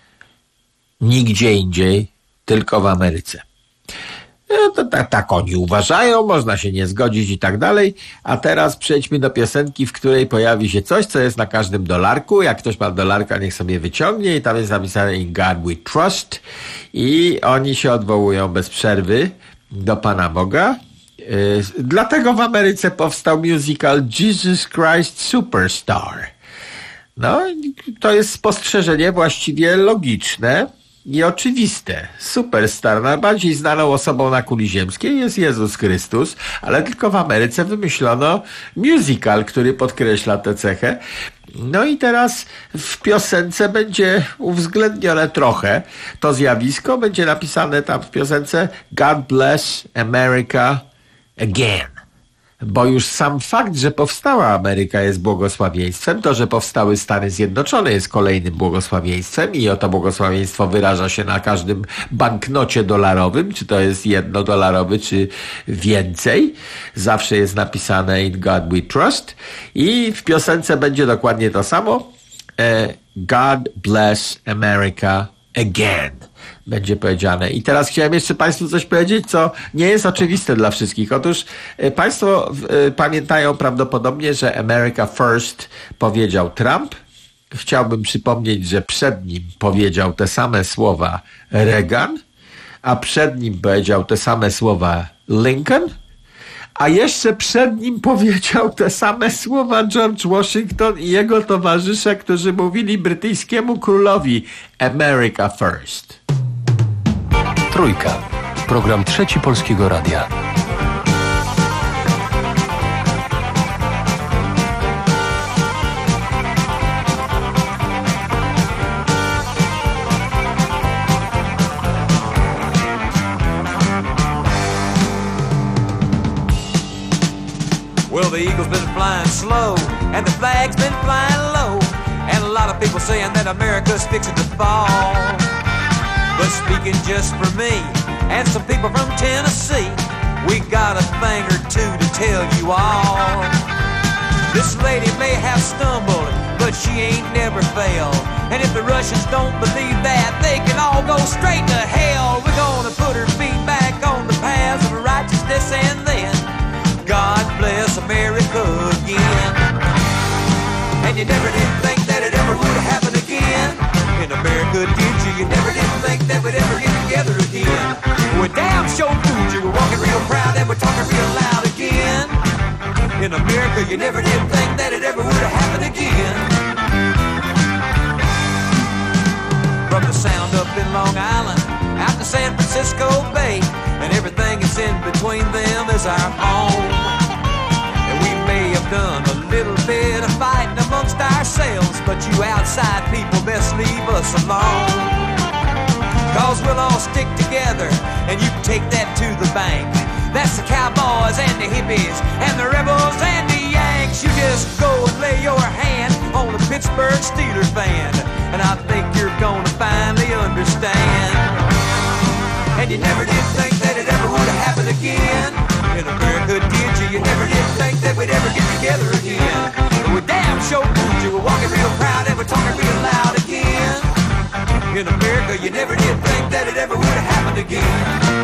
Nigdzie indziej, tylko w Ameryce. No to tak, tak oni uważają, można się nie zgodzić i tak dalej. A teraz przejdźmy do piosenki, w której pojawi się coś, co jest na każdym dolarku. Jak ktoś ma dolarka, niech sobie wyciągnie i tam jest napisane In God We Trust. I oni się odwołują bez przerwy do Pana Boga. Yy, dlatego w Ameryce powstał musical Jesus Christ Superstar. No, to jest spostrzeżenie właściwie logiczne i oczywiste. Superstar, najbardziej znaną osobą na kuli ziemskiej jest Jezus Chrystus, ale tylko w Ameryce wymyślono musical, który podkreśla tę cechę. No i teraz w piosence będzie uwzględnione trochę to zjawisko, będzie napisane tam w piosence God bless America again. Bo już sam fakt, że powstała Ameryka jest błogosławieństwem, to, że powstały Stany Zjednoczone jest kolejnym błogosławieństwem i oto błogosławieństwo wyraża się na każdym banknocie dolarowym, czy to jest jednodolarowy, czy więcej. Zawsze jest napisane In God We Trust i w piosence będzie dokładnie to samo. God bless America again. Będzie powiedziane. I teraz chciałem jeszcze Państwu coś powiedzieć, co nie jest oczywiste dla wszystkich. Otóż y, Państwo y, pamiętają prawdopodobnie, że America First powiedział Trump. Chciałbym przypomnieć, że przed nim powiedział te same słowa Reagan, a przed nim powiedział te same słowa Lincoln, a jeszcze przed nim powiedział te same słowa George Washington i jego towarzysze, którzy mówili brytyjskiemu królowi America First. Trójka. Program Trzeci Polskiego Radia. Well, the eagle's been flying slow, and the flag's been flying low, and a lot of people saying that America's fixing to fall. But speaking just for me, and some people from Tennessee, we got a thing or two to tell you all. This lady may have stumbled, but she ain't never failed. And if the Russians don't believe that, they can all go straight to hell. We're gonna put her feet back on the paths of righteousness, and then God bless America again. And And you never did think that it ever would happen again. In America, did you? You never did think that we'd ever get together again. We're damn sure fooled you. We're walking real proud and we're talking real loud again. In America, you never did think that it ever would happen again. From the Sound up in Long Island out to San Francisco Bay, and everything that's in between them is our home. And we may have done a little bit of fighting amongst ourselves, but you outside people best leave us alone. Cause we'll all stick together, and you can take that to the bank. That's the cowboys and the hippies, and the rebels and the Yanks. You just go and lay your hand on a Pittsburgh Steelers fan, and I think you're gonna finally understand. And you never did think that it ever would have happened again. In America, did you? You never did think that we'd ever get together again. But we damn sure fooled you. We're walking real proud and we're talking real loud again. In America, you never did think that it ever would have happened again.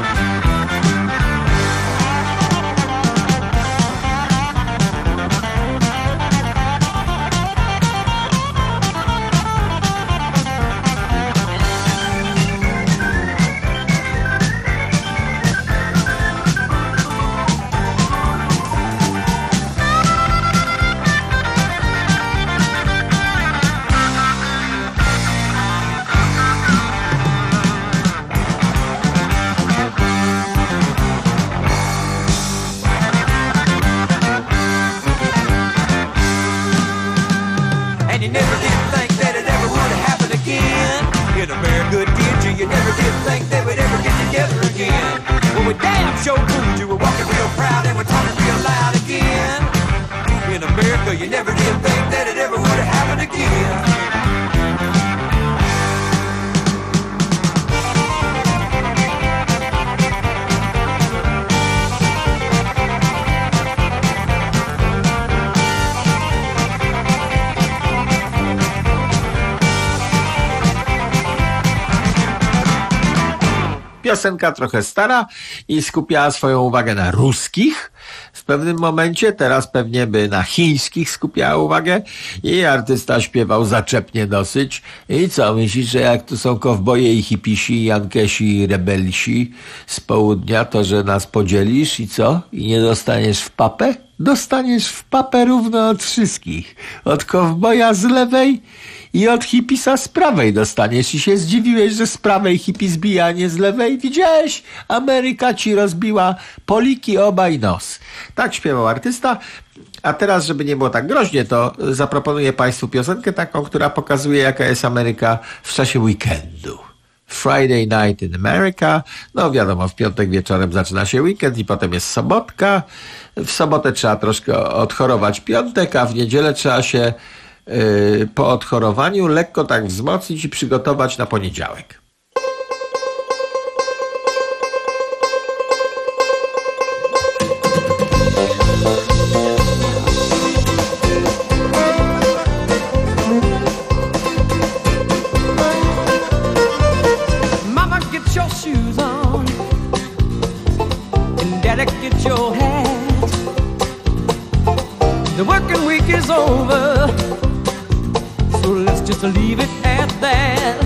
You never did think that it ever would have happened again. In America, did you? You never did think that we'd ever get together again. Well, we damn sure fooled you. We're walking real proud and we're talking real loud again. In America, you never did think that it ever would have happened again. Piosenka trochę stara i skupiała swoją uwagę na ruskich w pewnym momencie, teraz pewnie by na chińskich skupiała uwagę i artysta śpiewał zaczepnie dosyć. I co, myślisz, że jak tu są kowboje i hipisi, jankesi i rebelsi z południa, to że nas podzielisz i co? I nie dostaniesz w papę? Dostaniesz w papę równo od wszystkich. Od kowboja z lewej i od hipisa z prawej dostaniesz. I się zdziwiłeś, że z prawej hipis zbija, a nie z lewej? Widziałeś? Ameryka ci rozbiła poliki obaj nos. Tak śpiewał artysta. A teraz, żeby nie było tak groźnie, to zaproponuję Państwu piosenkę taką, która pokazuje, jaka jest Ameryka w czasie weekendu. Friday Night in America. No wiadomo, w piątek wieczorem zaczyna się weekend i potem jest sobotka. W sobotę trzeba troszkę odchorować piątek, a w niedzielę trzeba się yy, po odchorowaniu lekko tak wzmocnić i przygotować na poniedziałek. Get your hat. The working week is over, so let's just leave it at that.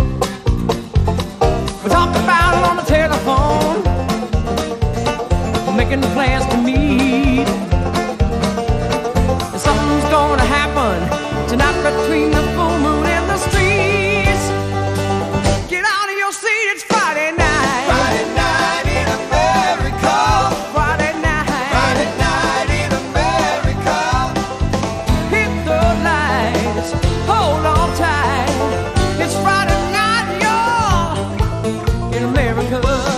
We talked about it on the telephone, making plans to meet. Something's gonna happen tonight between the full moon and the streets. Get out of your seat, it's Friday night. Friday night in America. Friday night. Friday night in America. Hit the lights, hold on tight. It's Friday night, y'all, in America.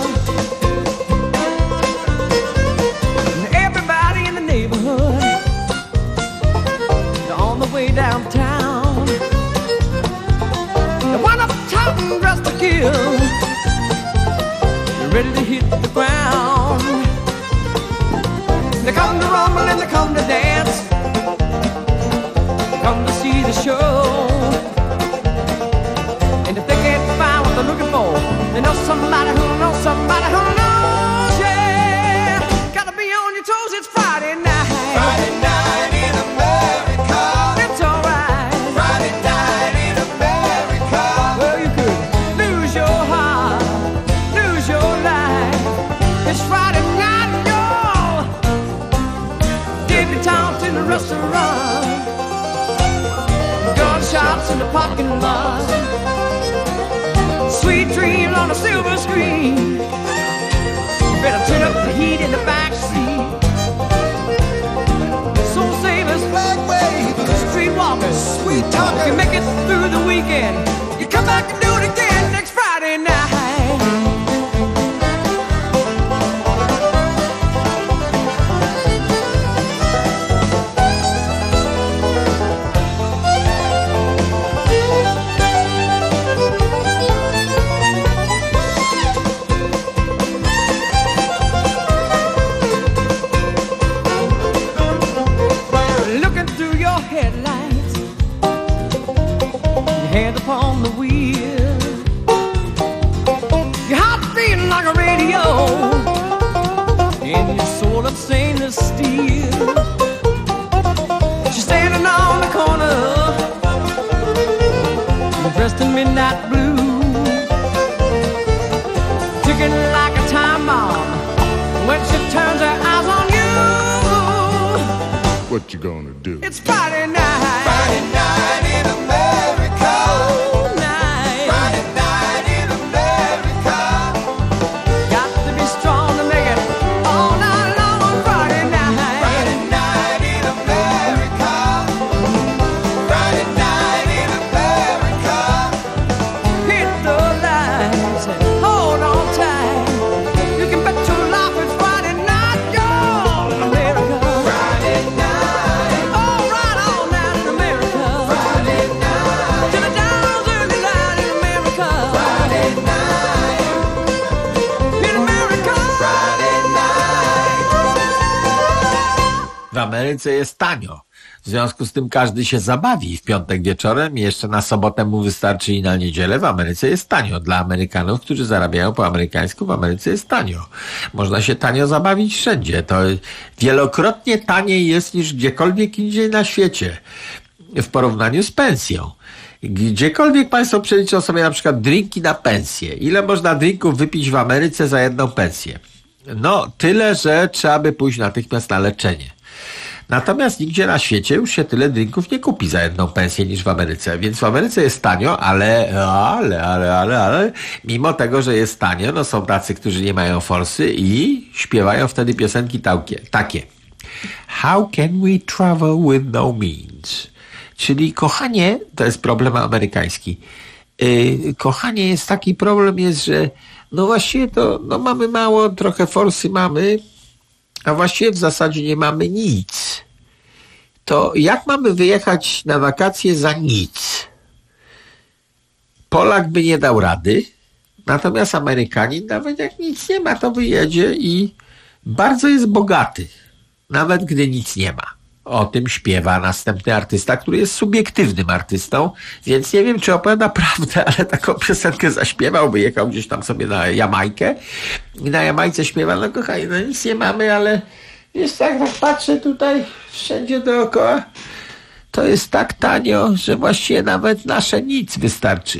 Everybody in the neighborhood, they're on the way downtown. The one up top and dressed to kill, ready to hit the ground. They come to rumble and they come to dance. They come to see the show. And if they can't find what they're looking for, they know somebody who knows somebody who knows, yeah. Gotta be on your toes, it's Friday night. Friday night in America. It's alright. parking lot. Sweet dreams on a silver screen. Better turn up the heat in the back seat. Soul savers, flag wavers, streetwalkers, sweet talkers. You make it through the weekend. You come back and do it again next Friday night. Hands upon the wheel, your heart beating like a radio, and your soul of stainless steel. She's standing on the corner, dressed in midnight blue, ticking like a time bomb when she turns her eyes on you. What you gonna do? It's Friday night. Friday night in America. W Ameryce jest tanio. W związku z tym każdy się zabawi w piątek wieczorem i jeszcze na sobotę mu wystarczy i na niedzielę. W Ameryce jest tanio. Dla Amerykanów, którzy zarabiają po amerykańsku, w Ameryce jest tanio. Można się tanio zabawić wszędzie. To wielokrotnie taniej jest niż gdziekolwiek indziej na świecie w porównaniu z pensją. Gdziekolwiek państwo przeliczą sobie na przykład drinki na pensję. Ile można drinków wypić w Ameryce za jedną pensję? No, tyle, że trzeba by pójść natychmiast na leczenie. Natomiast nigdzie na świecie już się tyle drinków nie kupi za jedną pensję niż w Ameryce. Więc w Ameryce jest tanio, ale, ale, ale, ale, ale, mimo tego, że jest tanio, no są tacy, którzy nie mają forsy i śpiewają wtedy piosenki takie. takie. How can we travel with no means? Czyli kochanie, to jest problem amerykański. Yy, kochanie jest taki problem, jest, że no właściwie to no mamy mało, trochę forsy mamy, a właściwie w zasadzie nie mamy nic. To jak mamy wyjechać na wakacje za nic? Polak by nie dał rady, natomiast Amerykanin nawet jak nic nie ma, to wyjedzie i bardzo jest bogaty, nawet gdy nic nie ma. O tym śpiewa następny artysta, który jest subiektywnym artystą, więc nie wiem, czy opowiada prawdę, ale taką piosenkę zaśpiewał, by jechał gdzieś tam sobie na Jamajkę i na Jamajce śpiewa, no kochani, no nic nie mamy, ale jest tak, tak patrzę tutaj wszędzie dookoła, to jest tak tanio, że właściwie nawet nasze nic wystarczy.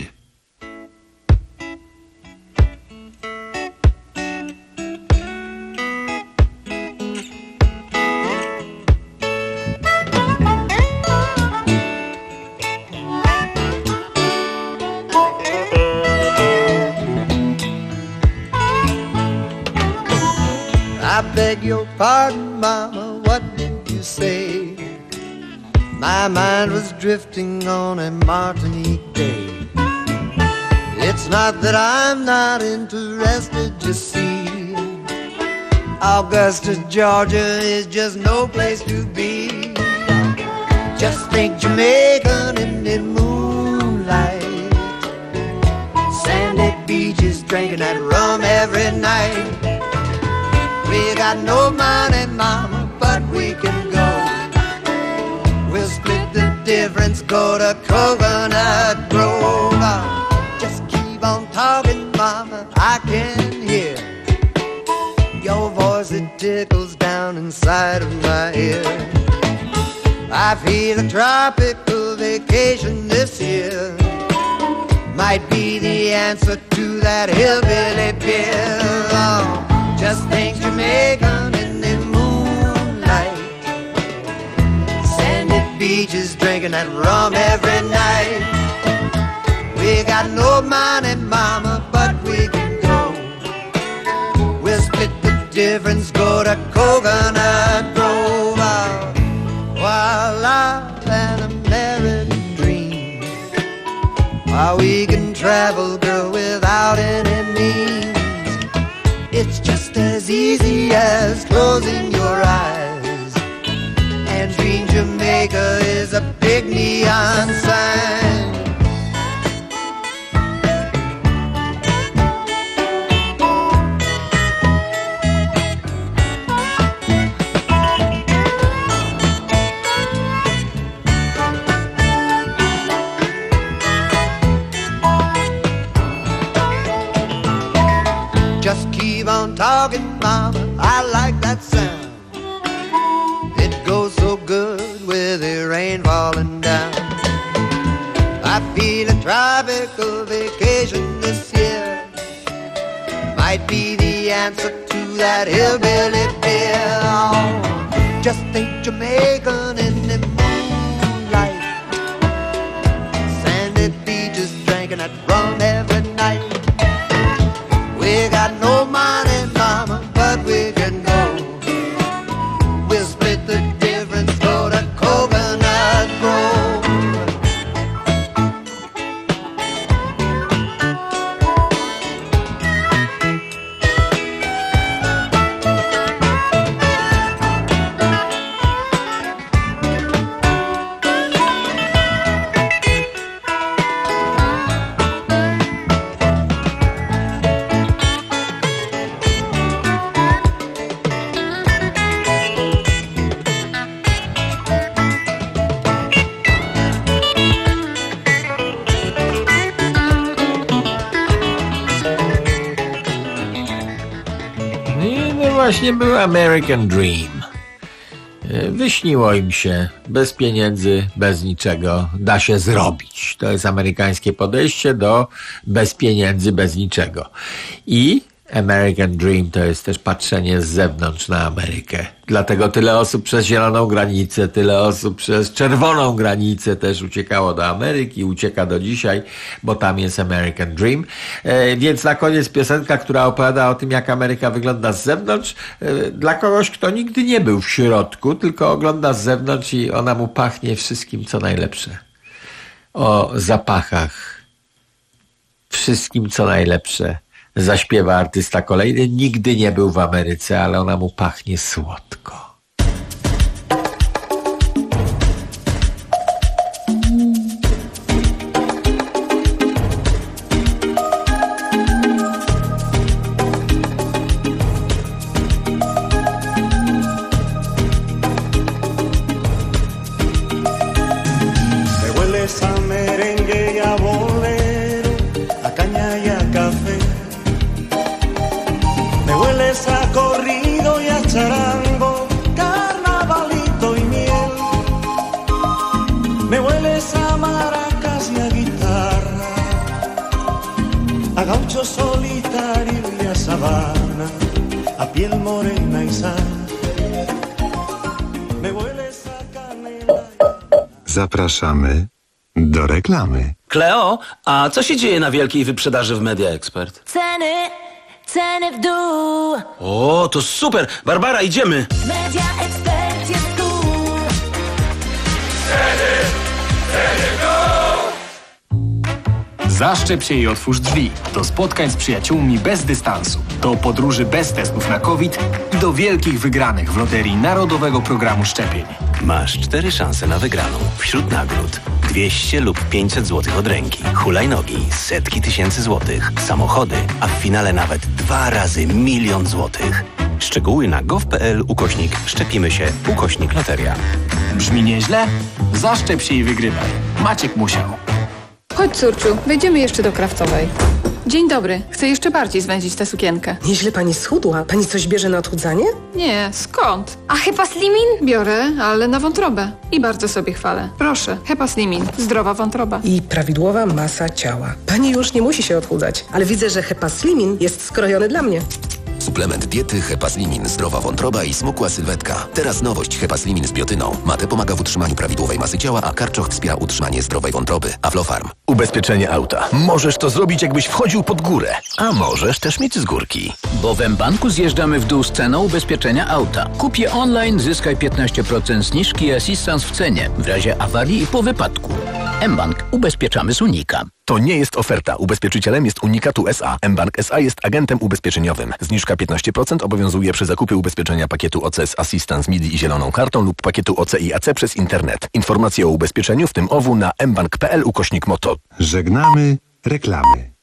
I beg your pardon, Mama, what did you say? My mind was drifting on a Martinique day. It's not that I'm not interested, you see. Augusta, Georgia is just no place to be. Just think Jamaican in the moonlight, sandy beaches, drinking that rum every night. We got no money, Mama, but we can go. We'll split the difference, go to Coconut Grove. Just keep on talking, Mama, I can hear your voice, it tickles down inside of my ear. I feel a tropical vacation this year might be the answer to that hillbilly bill. Oh, just think Jamaican in the moonlight, sandy beaches, drinking that rum every night. money, mama, but we can go. We'll split the difference, go to Coconut Grove. While I've an American dream, while we can travel, girl, without any means. It's just as easy as closing your eyes, and Dream Jamaica is a big neon sign. Just keep on talking, mama, I like that sound. It goes so good with the rain falling down. I feel a tropical vacation this year might be the answer to that hillbilly beer. Oh, just think Jamaican in the moonlight, sandy beaches drinking that rum every night. We got no money, mama, but we can go. We'll split the difference, go to Coconut Grove. Właśnie był American Dream. Wyśniło im się, bez pieniędzy, bez niczego, da się zrobić. To jest amerykańskie podejście do bez pieniędzy, bez niczego. I American Dream to jest też patrzenie z zewnątrz na Amerykę. Dlatego tyle osób przez zieloną granicę, tyle osób przez czerwoną granicę też uciekało do Ameryki, ucieka do dzisiaj, bo tam jest American Dream. E, więc na koniec piosenka, która opowiada o tym, jak Ameryka wygląda z zewnątrz, e, dla kogoś, kto nigdy nie był w środku, tylko ogląda z zewnątrz i ona mu pachnie wszystkim, co najlepsze. O zapachach. Wszystkim, co najlepsze. Zaśpiewa artysta kolejny, nigdy nie był w Ameryce, ale ona mu pachnie słodko. Me hueles a merengue y a bolero, a caña y a café. Me hueles a corrido y a charango, carnavalito y miel. Me hueles a maracas y a guitarra, a gaucho solitario y a sabana, a piel morena y sal. Me hueles a canela. Zapraszamy do reklamy. Kleo, a co się dzieje na wielkiej wyprzedaży w Media Expert? Ceny, ceny w dół. O, to super! Barbara, idziemy! Media Expert jest tu. Ceny, ceny w dół. Zaszczep się i otwórz drzwi. Do spotkań z przyjaciółmi bez dystansu. Do podróży bez testów na COVID i do wielkich wygranych w loterii Narodowego Programu Szczepień. Masz cztery szanse na wygraną. Wśród nagród dwieście lub pięćset złotych od ręki, hulajnogi, setki tysięcy złotych, samochody, a w finale nawet dwa razy milion złotych. Szczegóły na gov.pl ukośnik szczepimy się ukośnik loteria. Brzmi nieźle? Zaszczep się i wygrywaj. Maciek musiał. Chodź, córciu, wejdziemy jeszcze do Krawcowej. Dzień dobry. Chcę jeszcze bardziej zwęzić tę sukienkę. Nieźle pani schudła. Pani coś bierze na odchudzanie? Nie, skąd? A Hepa Slimin? Biorę, ale na wątrobę. I bardzo sobie chwalę. Proszę, Hepa Slimin. Zdrowa wątroba. I prawidłowa masa ciała. Pani już nie musi się odchudzać, ale widzę, że Hepa Slimin jest skrojony dla mnie. Suplement diety Hepaslimin, zdrowa wątroba i smukła sylwetka. Teraz nowość Hepaslimin z biotyną. Mate pomaga w utrzymaniu prawidłowej masy ciała, a karczoch wspiera utrzymanie zdrowej wątroby. Aflofarm. Ubezpieczenie auta. Możesz to zrobić, jakbyś wchodził pod górę. A możesz też mieć z górki. Bo w mBanku zjeżdżamy w dół z ceną ubezpieczenia auta. Kup je online, zyskaj piętnaście procent zniżki i asystans w cenie w razie awarii i po wypadku. mBank. Ubezpieczamy z Unika. To nie jest oferta. Ubezpieczycielem jest Unikatu S A. mBank S A jest agentem ubezpieczeniowym. Zniżka piętnaście procent obowiązuje przy zakupie ubezpieczenia pakietu O C z Assistance M I D I i zieloną kartą lub pakietu O C i A C przez internet. Informacje o ubezpieczeniu, w tym O W, na mbank kropka p l ukośnik moto. Żegnamy reklamy.